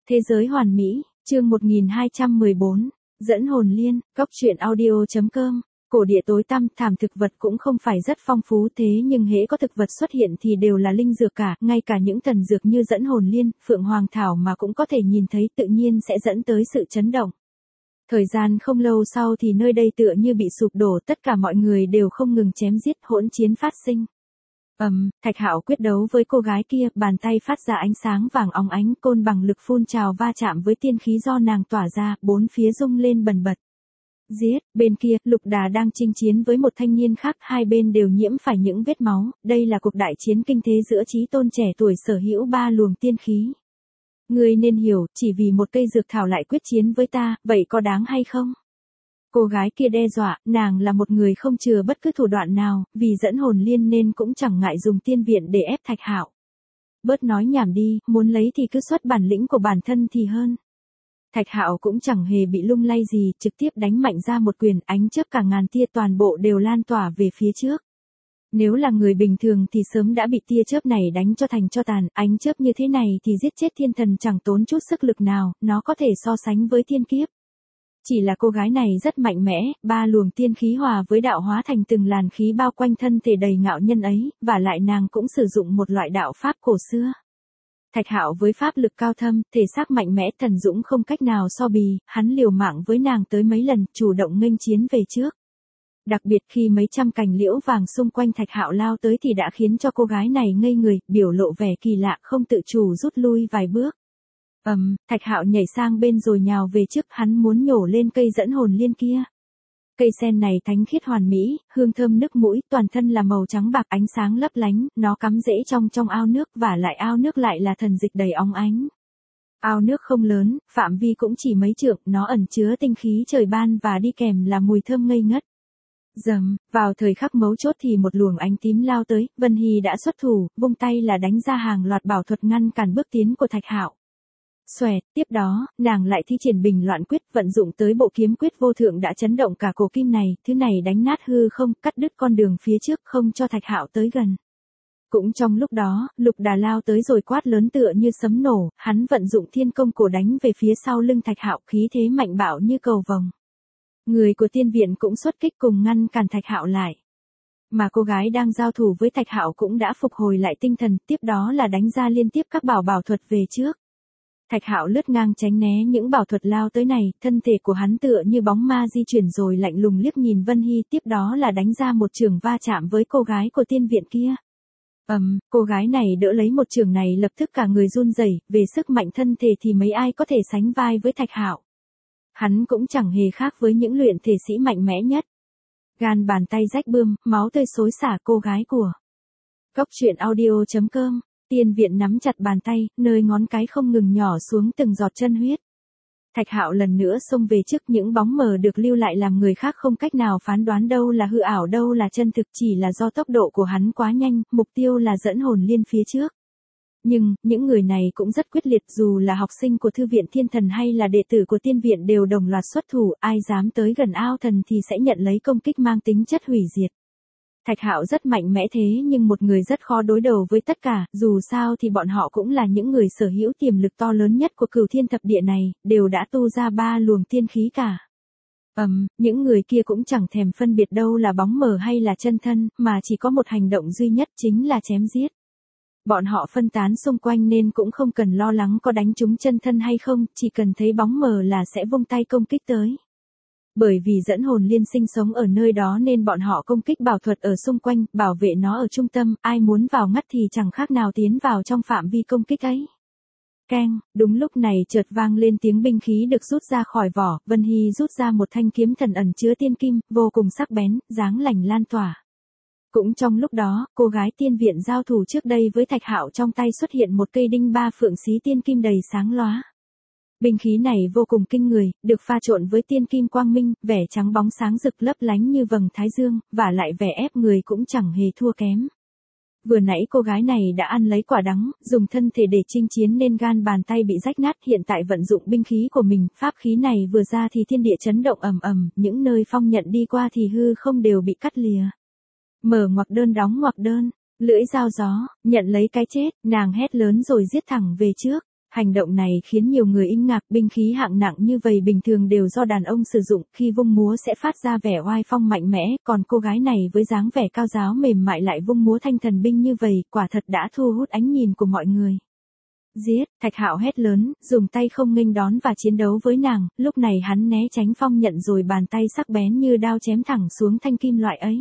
Thế giới hoàn mỹ, chương 1214, dẫn hồn liên, góc truyện audio.com. Cổ địa tối tăm, thảm thực vật cũng không phải rất phong phú thế nhưng hễ có thực vật xuất hiện thì đều là linh dược cả, ngay cả những thần dược như dẫn hồn liên, phượng hoàng thảo mà cũng có thể nhìn thấy tự nhiên sẽ dẫn tới sự chấn động. Thời gian không lâu sau thì nơi đây tựa như bị sụp đổ, tất cả mọi người đều không ngừng chém giết, hỗn chiến phát sinh. Thạch Hạo quyết đấu với cô gái kia, bàn tay phát ra ánh sáng vàng óng ánh, côn bằng lực phun trào va chạm với tiên khí do nàng tỏa ra, bốn phía rung lên bần bật. Giết, bên kia, Lục Đà đang chinh chiến với một thanh niên khác, hai bên đều nhiễm phải những vết máu, đây là cuộc đại chiến kinh thế giữa chí tôn trẻ tuổi sở hữu ba luồng tiên khí. Ngươi nên hiểu, chỉ vì một cây dược thảo lại quyết chiến với ta, vậy có đáng hay không? Cô gái kia đe dọa, nàng là một người không chừa bất cứ thủ đoạn nào, vì dẫn hồn liên nên cũng chẳng ngại dùng tiên viện để ép Thạch Hạo. Bớt nói nhảm đi, muốn lấy thì cứ xuất bản lĩnh của bản thân thì hơn. Thạch Hạo cũng chẳng hề bị lung lay gì, trực tiếp đánh mạnh ra một quyền, ánh chớp cả ngàn tia toàn bộ đều lan tỏa về phía trước. Nếu là người bình thường thì sớm đã bị tia chớp này đánh cho thành tro tàn, ánh chớp như thế này thì giết chết thiên thần chẳng tốn chút sức lực nào, nó có thể so sánh với thiên kiếp. Chỉ là cô gái này rất mạnh mẽ, ba luồng tiên khí hòa với đạo hóa thành từng làn khí bao quanh thân thể đầy ngạo nhân ấy, và lại nàng cũng sử dụng một loại đạo pháp cổ xưa. Thạch Hạo với pháp lực cao thâm, thể xác mạnh mẽ thần dũng không cách nào so bì, hắn liều mạng với nàng tới mấy lần, chủ động nghênh chiến về trước. Đặc biệt khi mấy trăm cành liễu vàng xung quanh Thạch Hạo lao tới thì đã khiến cho cô gái này ngây người, biểu lộ vẻ kỳ lạ, không tự chủ rút lui vài bước. Thạch Hạo nhảy sang bên rồi nhào về trước, hắn muốn nhổ lên cây dẫn hồn liên kia. Cây sen này thánh khiết hoàn mỹ, hương thơm nức mũi, toàn thân là màu trắng bạc ánh sáng lấp lánh, nó cắm rễ trong ao nước và lại ao nước lại là thần dịch đầy óng ánh. Ao nước không lớn, phạm vi cũng chỉ mấy trượng, nó ẩn chứa tinh khí trời ban và đi kèm là mùi thơm ngây ngất. Vào thời khắc mấu chốt thì một luồng ánh tím lao tới, Vân Hy đã xuất thủ, vung tay là đánh ra hàng loạt bảo thuật ngăn cản bước tiến của Thạch Hạo. Xoẹt, tiếp đó, nàng lại thi triển bình loạn quyết, vận dụng tới bộ kiếm quyết vô thượng đã chấn động cả cổ kim này, thứ này đánh nát hư không, cắt đứt con đường phía trước không cho Thạch Hạo tới gần. Cũng trong lúc đó, Lục Đà lao tới rồi quát lớn tựa như sấm nổ, hắn vận dụng thiên công cổ đánh về phía sau lưng Thạch Hạo, khí thế mạnh bạo như cầu vồng. Người của tiên viện cũng xuất kích cùng ngăn cản Thạch Hạo lại. Mà cô gái đang giao thủ với Thạch Hạo cũng đã phục hồi lại tinh thần, tiếp đó là đánh ra liên tiếp các bảo thuật về trước. Thạch Hạo lướt ngang tránh né những bảo thuật lao tới này, thân thể của hắn tựa như bóng ma di chuyển rồi lạnh lùng liếc nhìn Vân Hy, tiếp đó là đánh ra một chưởng va chạm với cô gái của tiên viện kia. Cô gái này đỡ lấy một chưởng này lập tức cả người run rẩy, về sức mạnh thân thể thì mấy ai có thể sánh vai với Thạch Hạo. Hắn cũng chẳng hề khác với những luyện thể sĩ mạnh mẽ nhất. Gan bàn tay rách bươm, máu tươi xối xả cô gái của. Góc truyện audio.com. Tiên viện nắm chặt bàn tay, nơi ngón cái không ngừng nhỏ xuống từng giọt chân huyết. Thạch Hạo lần nữa xông về trước, những bóng mờ được lưu lại làm người khác không cách nào phán đoán đâu là hư ảo đâu là chân thực, chỉ là do tốc độ của hắn quá nhanh, mục tiêu là dẫn hồn liên phía trước. Nhưng, những người này cũng rất quyết liệt, dù là học sinh của thư viện thiên thần hay là đệ tử của tiên viện đều đồng loạt xuất thủ, ai dám tới gần ao thần thì sẽ nhận lấy công kích mang tính chất hủy diệt. Thạch Hạo rất mạnh mẽ thế nhưng một người rất khó đối đầu với tất cả, dù sao thì bọn họ cũng là những người sở hữu tiềm lực to lớn nhất của Cửu Thiên Thập Địa này, đều đã tu ra ba luồng tiên khí cả. Những người kia cũng chẳng thèm phân biệt đâu là bóng mờ hay là chân thân, mà chỉ có một hành động duy nhất chính là chém giết. Bọn họ phân tán xung quanh nên cũng không cần lo lắng có đánh trúng chân thân hay không, chỉ cần thấy bóng mờ là sẽ vung tay công kích tới. Bởi vì dẫn hồn liên sinh sống ở nơi đó nên bọn họ công kích bảo thuật ở xung quanh, bảo vệ nó ở trung tâm, ai muốn vào ngắt thì chẳng khác nào tiến vào trong phạm vi công kích ấy. Keng, đúng lúc này chợt vang lên tiếng binh khí được rút ra khỏi vỏ, Vân Hy rút ra một thanh kiếm thần ẩn chứa tiên kim, vô cùng sắc bén, dáng lành lan tỏa. Cũng trong lúc đó, cô gái tiên viện giao thủ trước đây với Thạch Hạo trong tay xuất hiện một cây đinh ba phượng xí tiên kim đầy sáng lóa. Binh khí này vô cùng kinh người, được pha trộn với tiên kim quang minh, vẻ trắng bóng sáng rực lấp lánh như vầng thái dương, và lại vẻ ép người cũng chẳng hề thua kém. Vừa nãy cô gái này đã ăn lấy quả đắng, dùng thân thể để chinh chiến nên gan bàn tay bị rách nát, hiện tại vận dụng binh khí của mình, pháp khí này vừa ra thì thiên địa chấn động ầm ầm, những nơi phong nhận đi qua thì hư không đều bị cắt lìa. Mở ngoặc đơn đóng ngoặc đơn, lưỡi dao gió, nhận lấy cái chết, nàng hét lớn rồi giết thẳng về trước. Hành động này khiến nhiều người kinh ngạc, binh khí hạng nặng như vậy bình thường đều do đàn ông sử dụng, khi vung múa sẽ phát ra vẻ oai phong mạnh mẽ, còn cô gái này với dáng vẻ cao giáo mềm mại lại vung múa thanh thần binh như vậy, quả thật đã thu hút ánh nhìn của mọi người. Giết, Thạch Hạo hét lớn, dùng tay không nghênh đón và chiến đấu với nàng, lúc này hắn né tránh phong nhận rồi bàn tay sắc bén như đao chém thẳng xuống thanh kim loại ấy.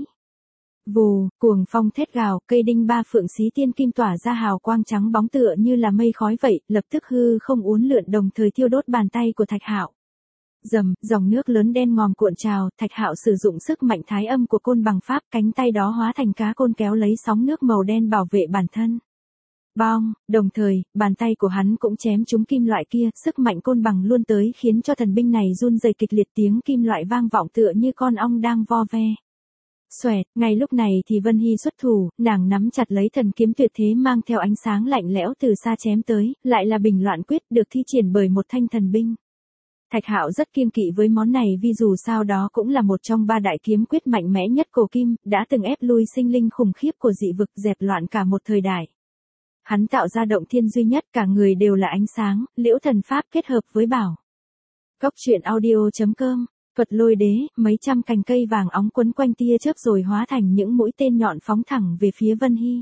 Vù, cuồng phong thét gào, cây đinh ba phượng xí tiên kim tỏa ra hào quang trắng bóng tựa như là mây khói vậy, lập tức hư không uốn lượn đồng thời thiêu đốt bàn tay của Thạch Hạo. Dầm, dòng nước lớn đen ngòm cuộn trào, Thạch Hạo sử dụng sức mạnh thái âm của côn bằng pháp, cánh tay đó hóa thành cá côn kéo lấy sóng nước màu đen bảo vệ bản thân. Bong, đồng thời, bàn tay của hắn cũng chém trúng kim loại kia, sức mạnh côn bằng luôn tới khiến cho thần binh này run rẩy kịch liệt, tiếng kim loại vang vọng tựa như con ong đang vo ve. Xoẹt, ngay lúc này thì Vân Hy xuất thủ, nàng nắm chặt lấy thần kiếm tuyệt thế mang theo ánh sáng lạnh lẽo từ xa chém tới, lại là bình loạn quyết được thi triển bởi một thanh thần binh. Thạch Hạo rất kiêng kỵ với món này vì dù sao đó cũng là một trong ba đại kiếm quyết mạnh mẽ nhất cổ kim, đã từng ép lui sinh linh khủng khiếp của dị vực, dẹp loạn cả một thời đại. Hắn tạo ra động thiên duy nhất, cả người đều là ánh sáng, liễu thần pháp kết hợp với bảo. Góc truyện audio.com, thuật lôi đế, mấy trăm cành cây vàng óng quấn quanh tia chớp rồi hóa thành những mũi tên nhọn phóng thẳng về phía Vân Hy.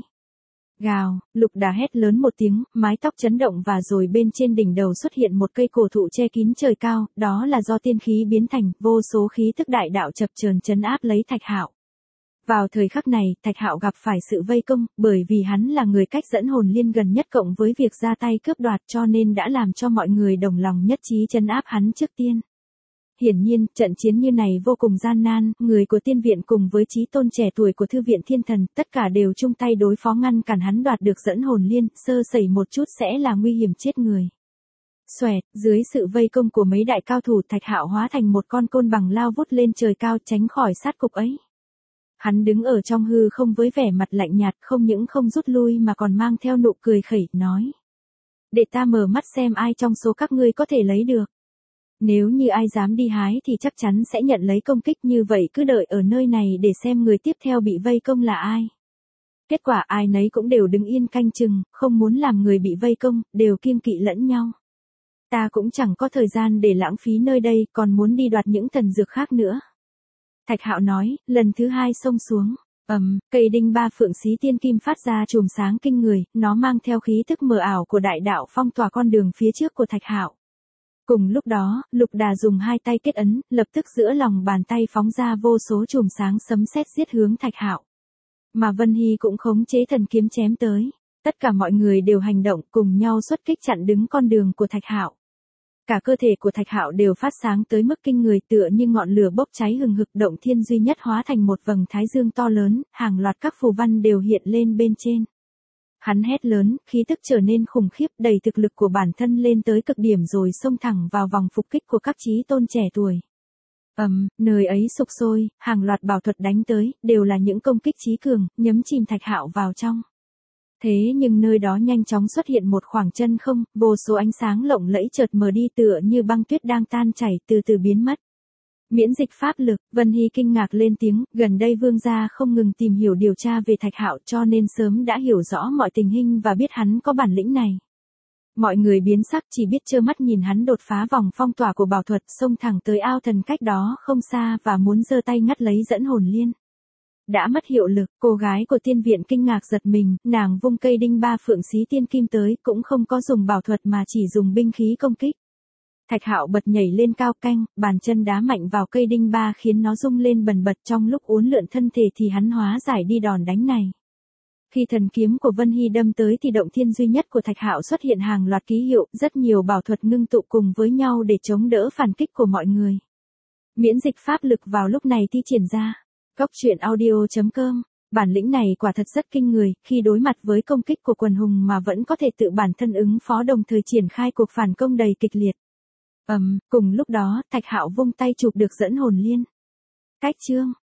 Gào, Lục Đà hét lớn một tiếng, mái tóc chấn động và rồi bên trên đỉnh đầu xuất hiện một cây cổ thụ che kín trời cao, đó là do tiên khí biến thành, vô số khí tức đại đạo chập chờn trấn áp lấy Thạch Hạo. Vào thời khắc này, Thạch Hạo gặp phải sự vây công, bởi vì hắn là người cách dẫn hồn liên gần nhất cộng với việc ra tay cướp đoạt cho nên đã làm cho mọi người đồng lòng nhất trí trấn áp hắn trước tiên. Hiển nhiên, trận chiến như này vô cùng gian nan, người của tiên viện cùng với chí tôn trẻ tuổi của thư viện thiên thần, tất cả đều chung tay đối phó ngăn cản hắn đoạt được dẫn hồn liên, sơ sẩy một chút sẽ là nguy hiểm chết người. Xoẹt, dưới sự vây công của mấy đại cao thủ, Thạch Hạo hóa thành một con côn bằng lao vút lên trời cao tránh khỏi sát cục ấy. Hắn đứng ở trong hư không với vẻ mặt lạnh nhạt, không những không rút lui mà còn mang theo nụ cười khẩy, nói. Để ta mở mắt xem ai trong số các ngươi có thể lấy được. Nếu như ai dám đi hái thì chắc chắn sẽ nhận lấy công kích, như vậy cứ đợi ở nơi này để xem người tiếp theo bị vây công là ai. Kết quả ai nấy cũng đều đứng yên canh chừng, không muốn làm người bị vây công, đều kiêng kỵ lẫn nhau. Ta cũng chẳng có thời gian để lãng phí nơi đây, còn muốn đi đoạt những thần dược khác nữa. Thạch Hạo nói, lần thứ hai xông xuống. Cây đinh ba phượng xí tiên kim phát ra chùm sáng kinh người, nó mang theo khí tức mờ ảo của đại đạo phong tỏa con đường phía trước của Thạch Hạo. Cùng lúc đó, Lục Đà dùng hai tay kết ấn, lập tức giữa lòng bàn tay phóng ra vô số chùm sáng sấm sét giết hướng Thạch Hạo. Mà Vân Hy cũng khống chế thần kiếm chém tới. Tất cả mọi người đều hành động cùng nhau xuất kích chặn đứng con đường của Thạch Hạo. Cả cơ thể của Thạch Hạo đều phát sáng tới mức kinh người, tựa như ngọn lửa bốc cháy hừng hực, động thiên duy nhất hóa thành một vầng thái dương to lớn, hàng loạt các phù văn đều hiện lên bên trên. Hắn hét lớn, khí tức trở nên khủng khiếp, đẩy thực lực của bản thân lên tới cực điểm rồi xông thẳng vào vòng phục kích của các chí tôn trẻ tuổi. Nơi ấy sục sôi, hàng loạt bảo thuật đánh tới, đều là những công kích chí cường, nhấn chìm Thạch Hạo vào trong. Thế nhưng nơi đó nhanh chóng xuất hiện một khoảng chân không, vô số ánh sáng lộng lẫy chợt mờ đi tựa như băng tuyết đang tan chảy từ từ biến mất. Miễn dịch pháp lực, Vân Hy kinh ngạc lên tiếng, gần đây vương gia không ngừng tìm hiểu điều tra về Thạch Hạo cho nên sớm đã hiểu rõ mọi tình hình và biết hắn có bản lĩnh này. Mọi người biến sắc chỉ biết trơ mắt nhìn hắn đột phá vòng phong tỏa của bảo thuật, xông thẳng tới ao thần cách đó không xa và muốn giơ tay ngắt lấy dẫn hồn liên. Đã mất hiệu lực, cô gái của tiên viện kinh ngạc giật mình, nàng vung cây đinh ba phượng xí tiên kim tới, cũng không có dùng bảo thuật mà chỉ dùng binh khí công kích. Thạch Hạo bật nhảy lên cao canh, bàn chân đá mạnh vào cây đinh ba khiến nó rung lên bần bật, trong lúc uốn lượn thân thể thì hắn hóa giải đi đòn đánh này. Khi thần kiếm của Vân Hy đâm tới thì động thiên duy nhất của Thạch Hạo xuất hiện hàng loạt ký hiệu, rất nhiều bảo thuật ngưng tụ cùng với nhau để chống đỡ phản kích của mọi người. Miễn dịch pháp lực vào lúc này thi triển ra. Góc truyện audio.com, bản lĩnh này quả thật rất kinh người, khi đối mặt với công kích của quần hùng mà vẫn có thể tự bản thân ứng phó đồng thời triển khai cuộc phản công đầy kịch liệt. Cùng lúc đó, Thạch Hạo vung tay chụp được dẫn hồn liên. Cách chương